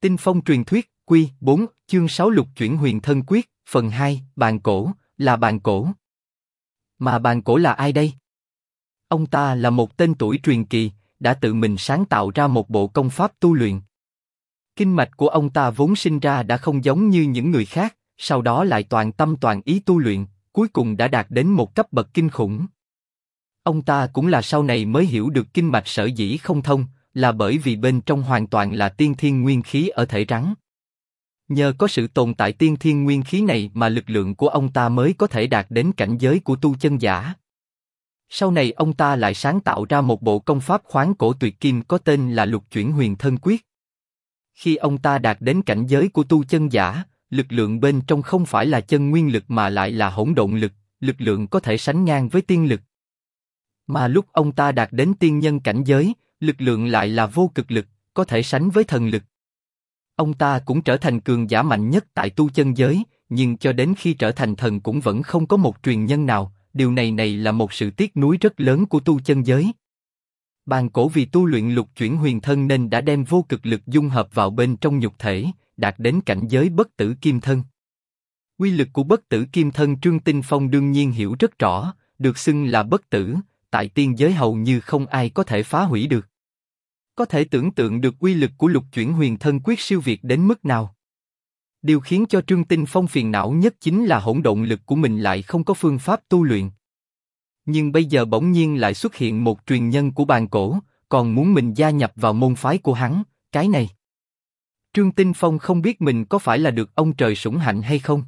Tinh Phong truyền thuyết, Quy 4, chương 6 Lục chuyển huyền thân quyết, phần 2, bàn cổ, là bàn cổ. Mà bàn cổ là ai đây? Ông ta là một tên tuổi truyền kỳ, đã tự mình sáng tạo ra một bộ công pháp tu luyện. Kinh mạch của ông ta vốn sinh ra đã không giống như những người khác, sau đó lại toàn tâm toàn ý tu luyện, cuối cùng đã đạt đến một cấp bậc kinh khủng. Ông ta cũng là sau này mới hiểu được kinh mạch sở dĩ không thông, là bởi vì bên trong hoàn toàn là tiên thiên nguyên khí ở thể rắn. Nhờ có sự tồn tại tiên thiên nguyên khí này mà lực lượng của ông ta mới có thể đạt đến cảnh giới của tu chân giả. Sau này ông ta lại sáng tạo ra một bộ công pháp khoáng cổ tuyệt kim có tên là Lục chuyển huyền thân quyết. Khi ông ta đạt đến cảnh giới của tu chân giả, lực lượng bên trong không phải là chân nguyên lực mà lại là hỗn độn lực, lực lượng có thể sánh ngang với tiên lực. Mà lúc ông ta đạt đến tiên nhân cảnh giới, lực lượng lại là vô cực lực, có thể sánh với thần lực. Ông ta cũng trở thành cường giả mạnh nhất tại tu chân giới, nhưng cho đến khi trở thành thần cũng vẫn không có một truyền nhân nào, điều này là một sự tiếc nuối rất lớn của tu chân giới. Bàn cổ vì tu luyện lục chuyển huyền thân nên đã đem vô cực lực dung hợp vào bên trong nhục thể, đạt đến cảnh giới bất tử kim thân. Quy lực của bất tử kim thân Trương Tinh Phong đương nhiên hiểu rất rõ, được xưng là bất tử, tại tiên giới hầu như không ai có thể phá hủy được. Có thể tưởng tượng được uy lực của lục chuyển huyền thân quyết siêu việt đến mức nào. Điều khiến cho Trương Tinh Phong phiền não nhất chính là hỗn độn lực của mình lại không có phương pháp tu luyện. Nhưng bây giờ bỗng nhiên lại xuất hiện một truyền nhân của bàn cổ, còn muốn mình gia nhập vào môn phái của hắn, cái này. Trương Tinh Phong không biết mình có phải là được ông trời sủng hạnh hay không.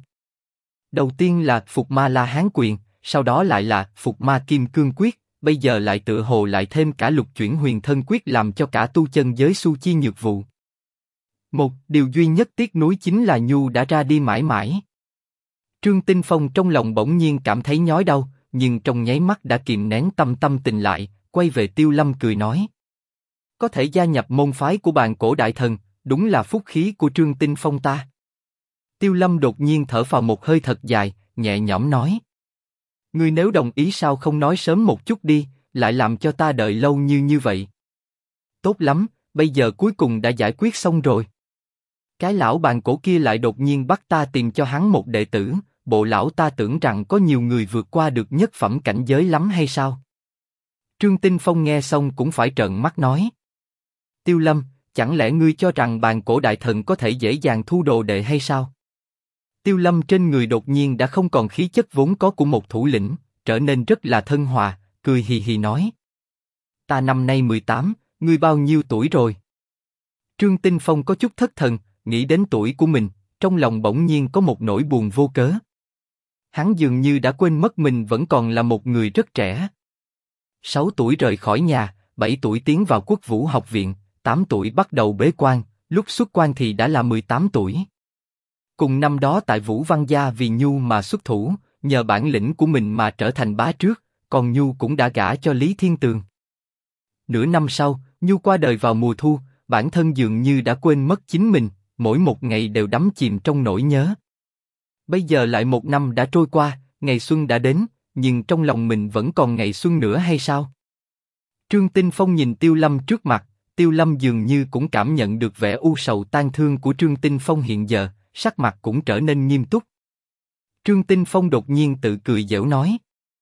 Đầu tiên là Phục Ma La Hán Quyền, sau đó lại là Phục Ma Kim Cương Quyết, bây giờ lại tựa hồ lại thêm cả lục chuyển huyền thân quyết làm cho cả tu chân giới su chi nhược vụ. Một điều duy nhất tiếc nuối chính là Nhu đã ra đi mãi mãi. Trương Tinh Phong trong lòng bỗng nhiên cảm thấy nhói đau, nhưng trong nháy mắt đã kìm nén tâm tình lại, quay về Tiêu Lâm cười nói: có thể gia nhập môn phái của bàn cổ đại thần, đúng là phúc khí của Trương Tinh Phong ta. Tiêu Lâm đột nhiên thở phào một hơi thật dài, nhẹ nhõm nói: ngươi nếu đồng ý sao không nói sớm một chút đi, lại làm cho ta đợi lâu như vậy. Tốt lắm, bây giờ cuối cùng đã giải quyết xong rồi. Cái lão bàn cổ kia lại đột nhiên bắt ta tìm cho hắn một đệ tử, bộ lão ta tưởng rằng có nhiều người vượt qua được nhất phẩm cảnh giới lắm hay sao? Trương Tinh Phong nghe xong cũng phải trợn mắt nói: Tiêu Lâm, chẳng lẽ ngươi cho rằng bàn cổ đại thần có thể dễ dàng thu đồ đệ hay sao? Tiêu Lâm trên người đột nhiên đã không còn khí chất vốn có của một thủ lĩnh, trở nên rất là thân hòa, cười hì hì nói: ta năm nay 18, ngươi bao nhiêu tuổi rồi? Trương Tinh Phong có chút thất thần, nghĩ đến tuổi của mình, trong lòng bỗng nhiên có một nỗi buồn vô cớ. Hắn dường như đã quên mất mình vẫn còn là một người rất trẻ. 6 tuổi rời khỏi nhà, 7 tuổi tiến vào Quốc Vũ học viện, 8 tuổi bắt đầu bế quan, lúc xuất quan thì đã là 18 tuổi. Cùng năm đó tại Vũ Văn gia vì Nhu mà xuất thủ, nhờ bản lĩnh của mình mà trở thành bá trước, còn Nhu cũng đã gả cho Lý Thiên Tường. Nửa năm sau, Nhu qua đời vào mùa thu, bản thân dường như đã quên mất chính mình, mỗi một ngày đều đắm chìm trong nỗi nhớ. Bây giờ lại một năm đã trôi qua, ngày xuân đã đến, nhưng trong lòng mình vẫn còn ngày xuân nữa hay sao? Trương Tinh Phong nhìn Tiêu Lâm trước mặt, Tiêu Lâm dường như cũng cảm nhận được vẻ u sầu tan thương của Trương Tinh Phong hiện giờ, sắc mặt cũng trở nên nghiêm túc. Trương Tinh Phong đột nhiên tự cười giễu nói: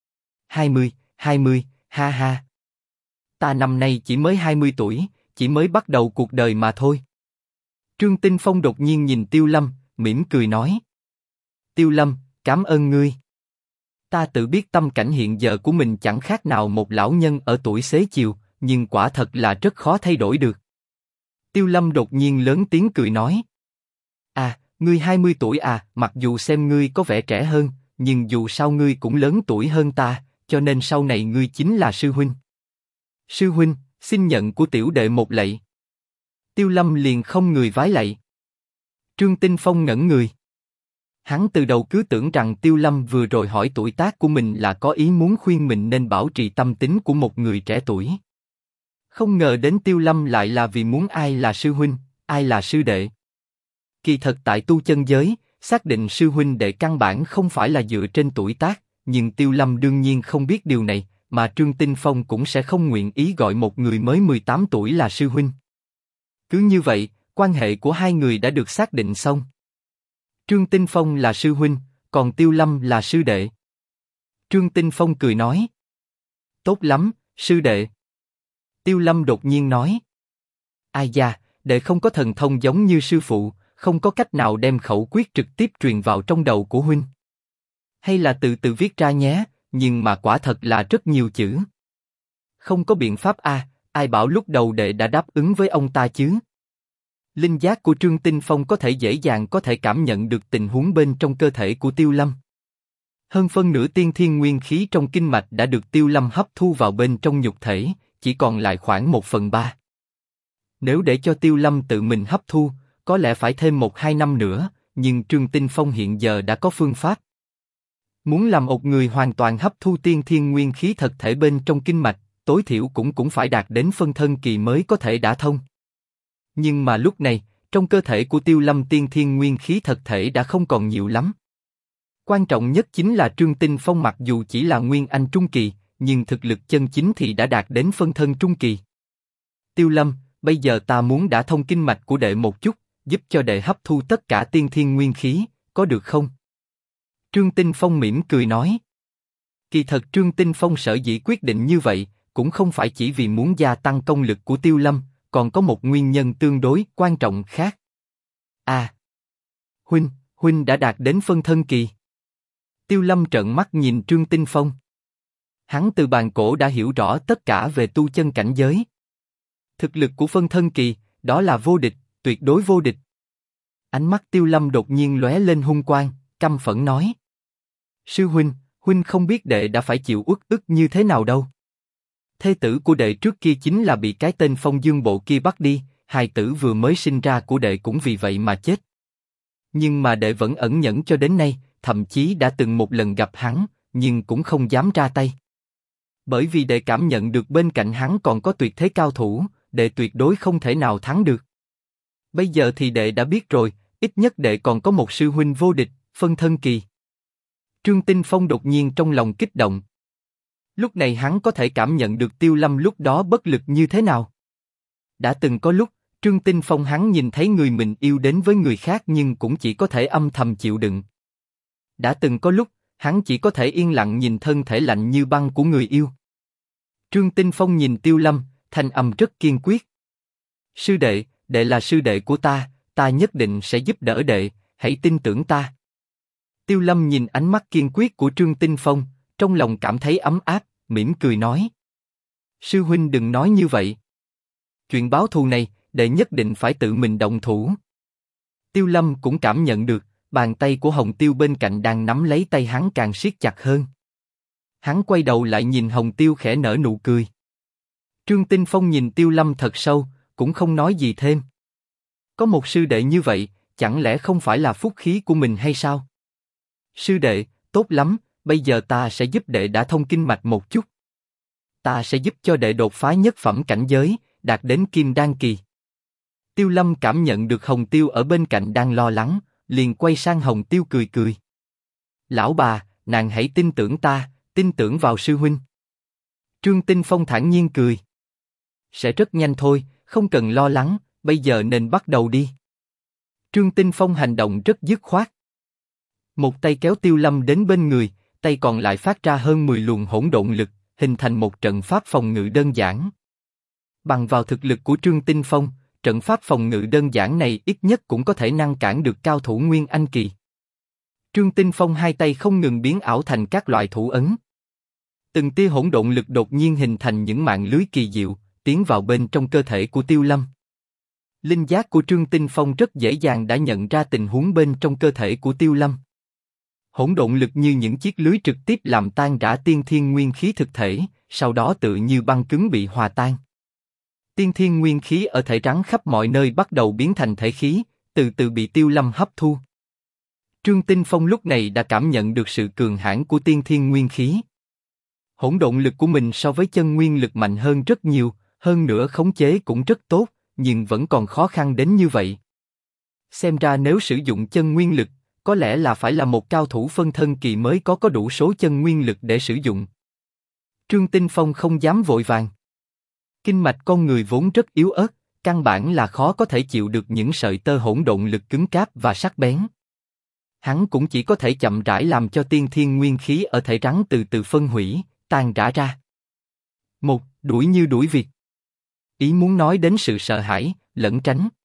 20, ha ha. Ta năm nay chỉ mới 20 tuổi, chỉ mới bắt đầu cuộc đời mà thôi. Trương Tinh Phong đột nhiên nhìn Tiêu Lâm, mỉm cười nói: Tiêu Lâm, cảm ơn ngươi. Ta tự biết tâm cảnh hiện giờ của mình chẳng khác nào một lão nhân ở tuổi xế chiều, nhưng quả thật là rất khó thay đổi được. Tiêu Lâm đột nhiên lớn tiếng cười nói: à, ngươi 20 tuổi à, mặc dù xem ngươi có vẻ trẻ hơn, nhưng dù sao ngươi cũng lớn tuổi hơn ta, cho nên sau này ngươi chính là sư huynh. Sư huynh, xin nhận của tiểu đệ một lạy. Tiêu Lâm liền không người vái lạy. Trương Tinh Phong ngẩn người. Hắn từ đầu cứ tưởng rằng Tiêu Lâm vừa rồi hỏi tuổi tác của mình là có ý muốn khuyên mình nên bảo trì tâm tính của một người trẻ tuổi. Không ngờ đến Tiêu Lâm lại là vì muốn ai là sư huynh, ai là sư đệ. Kỳ thật tại tu chân giới, xác định sư huynh đệ căn bản không phải là dựa trên tuổi tác, nhưng Tiêu Lâm đương nhiên không biết điều này, mà Trương Tinh Phong cũng sẽ không nguyện ý gọi một người mới 18 tuổi là sư huynh. Cứ như vậy, quan hệ của hai người đã được xác định xong. Trương Tinh Phong là sư huynh, còn Tiêu Lâm là sư đệ. Trương Tinh Phong cười nói. Tốt lắm, sư đệ. Tiêu Lâm đột nhiên nói. Ai da, đệ không có thần thông giống như sư phụ, không có cách nào đem khẩu quyết trực tiếp truyền vào trong đầu của huynh. Hay là từ từ viết ra nhé, nhưng mà quả thật là rất nhiều chữ. Không có biện pháp a, ai bảo lúc đầu đệ đã đáp ứng với ông ta chứ? Linh giác của Trương Tinh Phong có thể dễ dàng có thể cảm nhận được tình huống bên trong cơ thể của Tiêu Lâm. Hơn phân nửa tiên thiên nguyên khí trong kinh mạch đã được Tiêu Lâm hấp thu vào bên trong nhục thể, chỉ còn lại khoảng 1/3. Nếu để cho Tiêu Lâm tự mình hấp thu, có lẽ phải thêm 1-2 năm nữa, nhưng Trương Tinh Phong hiện giờ đã có phương pháp. Muốn làm một người hoàn toàn hấp thu tiên thiên nguyên khí thật thể bên trong kinh mạch, tối thiểu cũng phải đạt đến phân thân kỳ mới có thể đả thông. Nhưng mà lúc này, trong cơ thể của Tiêu Lâm tiên thiên nguyên khí thật thể đã không còn nhiều lắm. Quan trọng nhất chính là Trương Tinh Phong mặc dù chỉ là nguyên anh trung kỳ, nhưng thực lực chân chính thì đã đạt đến phân thân trung kỳ. Tiêu Lâm, bây giờ ta muốn đả thông kinh mạch của đệ một chút, giúp cho đệ hấp thu tất cả tiên thiên nguyên khí, có được không? Trương Tinh Phong mỉm cười nói. Kỳ thật Trương Tinh Phong sở dĩ quyết định như vậy, cũng không phải chỉ vì muốn gia tăng công lực của Tiêu Lâm, còn có một nguyên nhân tương đối quan trọng khác. Huynh đã đạt đến phân thân kỳ. Tiêu Lâm trợn mắt nhìn Trương Tinh Phong. Hắn từ bàn cổ đã hiểu rõ tất cả về tu chân cảnh giới. Thực lực của phân thân kỳ, đó là vô địch, tuyệt đối vô địch. Ánh mắt Tiêu Lâm đột nhiên lóe lên hung quang, căm phẫn nói. Sư huynh không biết đệ đã phải chịu uất ức như thế nào đâu. Thê tử của đệ trước kia chính là bị cái tên Phong Dương Bộ kia bắt đi, hài tử vừa mới sinh ra của đệ cũng vì vậy mà chết. Nhưng mà đệ vẫn ẩn nhẫn cho đến nay, thậm chí đã từng một lần gặp hắn, nhưng cũng không dám ra tay. Bởi vì đệ cảm nhận được bên cạnh hắn còn có tuyệt thế cao thủ, đệ tuyệt đối không thể nào thắng được. Bây giờ thì đệ đã biết rồi, ít nhất đệ còn có một sư huynh vô địch, phân thân kỳ. Trương Tinh Phong đột nhiên trong lòng kích động. Lúc này hắn có thể cảm nhận được Tiêu Lâm lúc đó bất lực như thế nào. Đã từng có lúc, Trương Tinh Phong hắn nhìn thấy người mình yêu đến với người khác nhưng cũng chỉ có thể âm thầm chịu đựng. Đã từng có lúc, hắn chỉ có thể yên lặng nhìn thân thể lạnh như băng của người yêu. Trương Tinh Phong nhìn Tiêu Lâm, thanh âm rất kiên quyết. Sư đệ, đệ là sư đệ của ta, ta nhất định sẽ giúp đỡ đệ, hãy tin tưởng ta. Tiêu Lâm nhìn ánh mắt kiên quyết của Trương Tinh Phong, trong lòng cảm thấy ấm áp, mỉm cười nói. Sư huynh đừng nói như vậy. Chuyện báo thù này, đệ nhất định phải tự mình động thủ. Tiêu Lâm cũng cảm nhận được, bàn tay của Hồng Tiêu bên cạnh đang nắm lấy tay hắn càng siết chặt hơn. Hắn quay đầu lại nhìn Hồng Tiêu khẽ nở nụ cười. Trương Tinh Phong nhìn Tiêu Lâm thật sâu, cũng không nói gì thêm. Có một sư đệ như vậy, chẳng lẽ không phải là phúc khí của mình hay sao? Sư đệ, tốt lắm, bây giờ ta sẽ giúp đệ đả thông kinh mạch một chút. Ta sẽ giúp cho đệ đột phá nhất phẩm cảnh giới, đạt đến kim đan kỳ. Tiêu Lâm cảm nhận được Hồng Tiêu ở bên cạnh đang lo lắng, liền quay sang Hồng Tiêu cười cười. Lão bà, nàng hãy tin tưởng ta, tin tưởng vào sư huynh. Trương Tinh Phong thản nhiên cười. Sẽ rất nhanh thôi, không cần lo lắng, bây giờ nên bắt đầu đi. Trương Tinh Phong hành động rất dứt khoát. Một tay kéo Tiêu Lâm đến bên người, tay còn lại phát ra hơn 10 luồng hỗn độn lực, hình thành một trận pháp phòng ngự đơn giản. Bằng vào thực lực của Trương Tinh Phong, trận pháp phòng ngự đơn giản này ít nhất cũng có thể ngăn cản được cao thủ Nguyên Anh kỳ. Trương Tinh Phong hai tay không ngừng biến ảo thành các loại thủ ấn. Từng tia hỗn độn lực đột nhiên hình thành những mạng lưới kỳ diệu, tiến vào bên trong cơ thể của Tiêu Lâm. Linh giác của Trương Tinh Phong rất dễ dàng đã nhận ra tình huống bên trong cơ thể của Tiêu Lâm. Hỗn độn lực như những chiếc lưới trực tiếp làm tan rã tiên thiên nguyên khí thực thể, sau đó tự như băng cứng bị hòa tan. Tiên thiên nguyên khí ở thể rắn khắp mọi nơi bắt đầu biến thành thể khí, từ từ bị Tiêu Lâm hấp thu. Trương Tinh Phong lúc này đã cảm nhận được sự cường hãn của tiên thiên nguyên khí. Hỗn độn lực của mình so với chân nguyên lực mạnh hơn rất nhiều, hơn nữa khống chế cũng rất tốt, nhưng vẫn còn khó khăn đến như vậy. Xem ra nếu sử dụng chân nguyên lực, có lẽ là phải là một cao thủ phân thân kỳ mới có đủ số chân nguyên lực để sử dụng. Trương Tinh Phong không dám vội vàng. Kinh mạch con người vốn rất yếu ớt, căn bản là khó có thể chịu được những sợi tơ hỗn độn lực cứng cáp và sắc bén. Hắn cũng chỉ có thể chậm rãi làm cho tiên thiên nguyên khí ở thể rắn từ từ phân hủy, tan rã ra. Đuổi như đuổi vịt. Ý muốn nói đến sự sợ hãi, lẩn tránh.